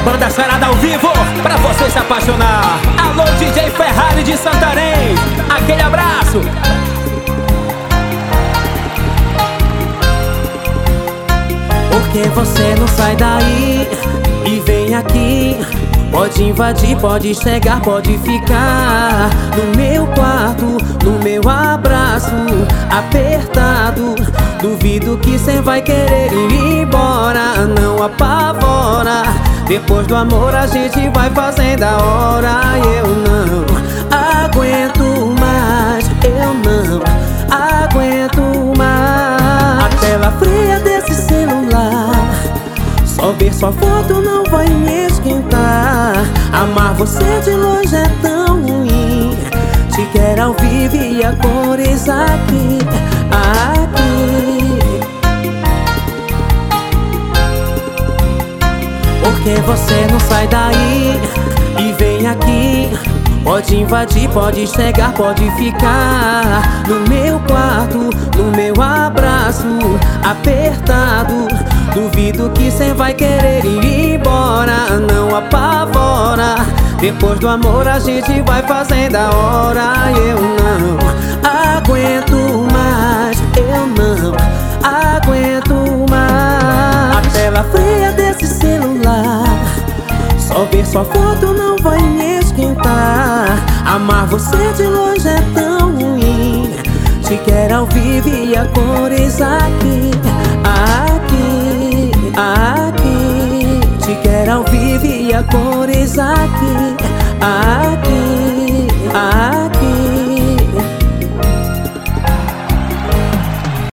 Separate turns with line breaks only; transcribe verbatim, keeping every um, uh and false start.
Banda Sarada ao vivo, pra você se apaixonar. Alô, D J Ferrari de Santarém, aquele abraço. Por que você não sai daí e vem aqui? Pode invadir, pode chegar, pode ficar no meu quarto, no meu abraço apertado. Duvido que cê vai querer ir embora, não apavora. Depois do amor a gente vai fazendo a hora. Eu não aguento mais, eu não aguento mais. A tela fria desse celular, só ver sua foto não vai me esquentar. Amar você de longe é tão ruim. Te quero ao vivo e a cores aqui, aqui. Por que você não sai daí e vem aqui? Pode invadir, pode chegar, pode ficar no meu quarto, no meu abraço apertado. Duvido que cê vai querer ir embora, não apavora. Depois do amor a gente vai fazendo a hora. Eu não aguento mais, eu não aguento mais. A tela fria desse celular, só ver sua foto não vai me esquentar. Amar você de longe é tão ruim. Te quero ao vivo e a cores aqui.